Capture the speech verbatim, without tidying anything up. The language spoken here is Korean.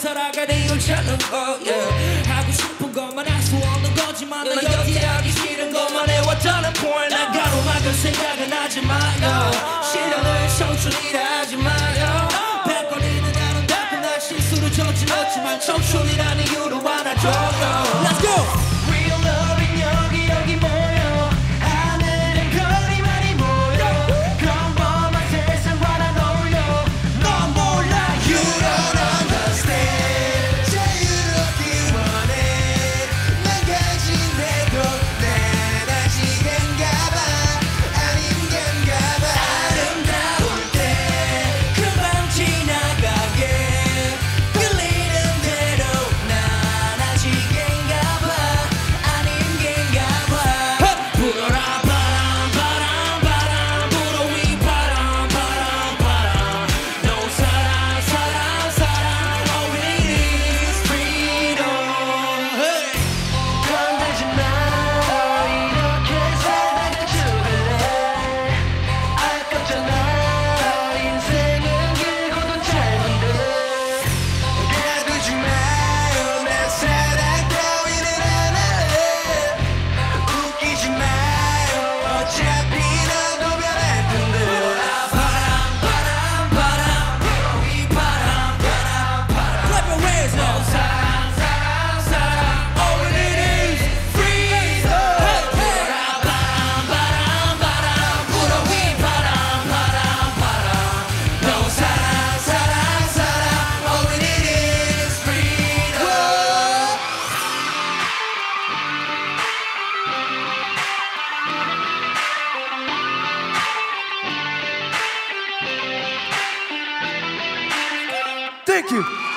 살아갈 이유를 찾는 거 yeah. 하고 싶은 것만 할 수 없는 거지만 난 여기 하기 싫은 것만 해왔다는 point 난 가로막을 생각은 하지 마요 시련을 청춘이라 하지 마요 백거리는 아름답고 난 실수를 저질렀지만 청춘이라는 이유로 안아줘요 Let's go! Real love인 여기 여기 모여 하늘은 별이 많이 모여 평범한 세상과 난 어울려 넌 몰라 You don't understand 자유롭기 원해 난 가진 내도 난 아직인가봐 아닌가봐 아름다울 때 금방 지나가게 끌리는 대로 난 아직인가봐 아닌가봐 불어라 바람 바람 바람 불어 위 바람 바람 바람 No 사랑 사랑 사랑 All we need is freedom hey. 건들지 마 이렇게 살다가 죽을래 아깝잖아 인생은 길고도 짧은데 가두지 마요 내 사랑 따위는 안 할래 웃기지 마요 어차피 나도 변할 텐데 바람 바람 바람 불어 위 바람 바람 바람 Clap your hands now 사랑 사랑 사랑 All we need is freedom 불어라 바람 바람 바람 불어 위 바람 바람 바람 No 사랑 사랑 사랑 All we need is freedom Thank you.